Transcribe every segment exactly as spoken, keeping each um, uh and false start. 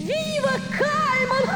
Вива Кальман!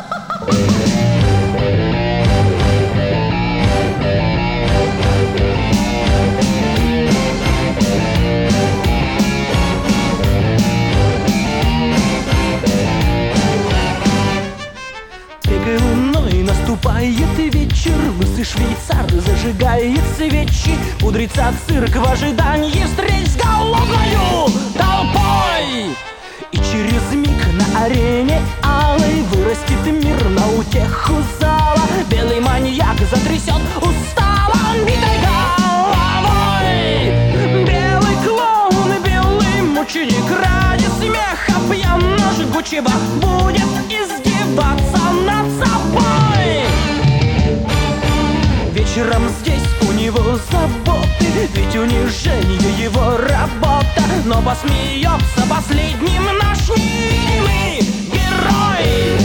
Тихой луной наступает вечер, лысый швейцар зажигает свечи, пудрится цирк в ожидании встреч с голодною толпой. И через миг на арене алой вырастет мир на утеху зала. Белый маньяк затрясет устало битой головой. Белый клоун, белый мученик ради смеха пьяно жгучего будет издеваться над собой. Вечером здесь у него заботы, ведь унижение его работа. Но посмеется последним наш невидимый герой.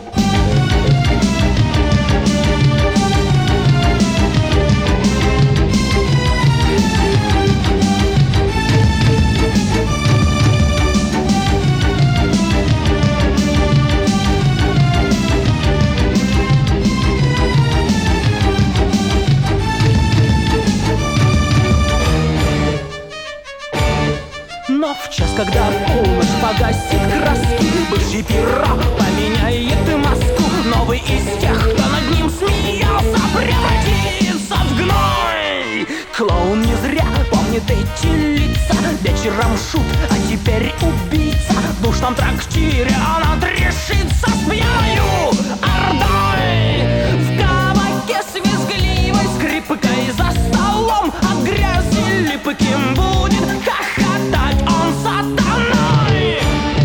Но в час, когда полночь погасит краски, бывший пирог поменяет маску. Новый из тех, кто над ним смеялся, превратится в гной. Клоун не зря помнит эти лица. Вечером шут, а теперь убийца. В душном трактире он отрешится с пьяною ордой. В кабаке с визгливой скрипкой за столом от грязи липким будет хохотать он сатаной.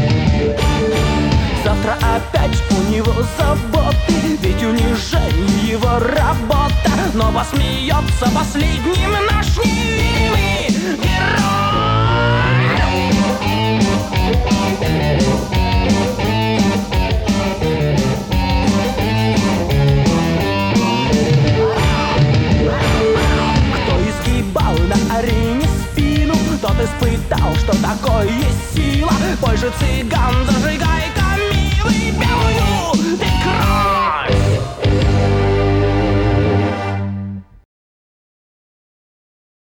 Завтра опять у него заботы, ведь унижение его работа. Но посмеется последним наш невидимый герой. Кто изгибал на арене спину, тот испытал, что такое сила. Бой же цыган зажигал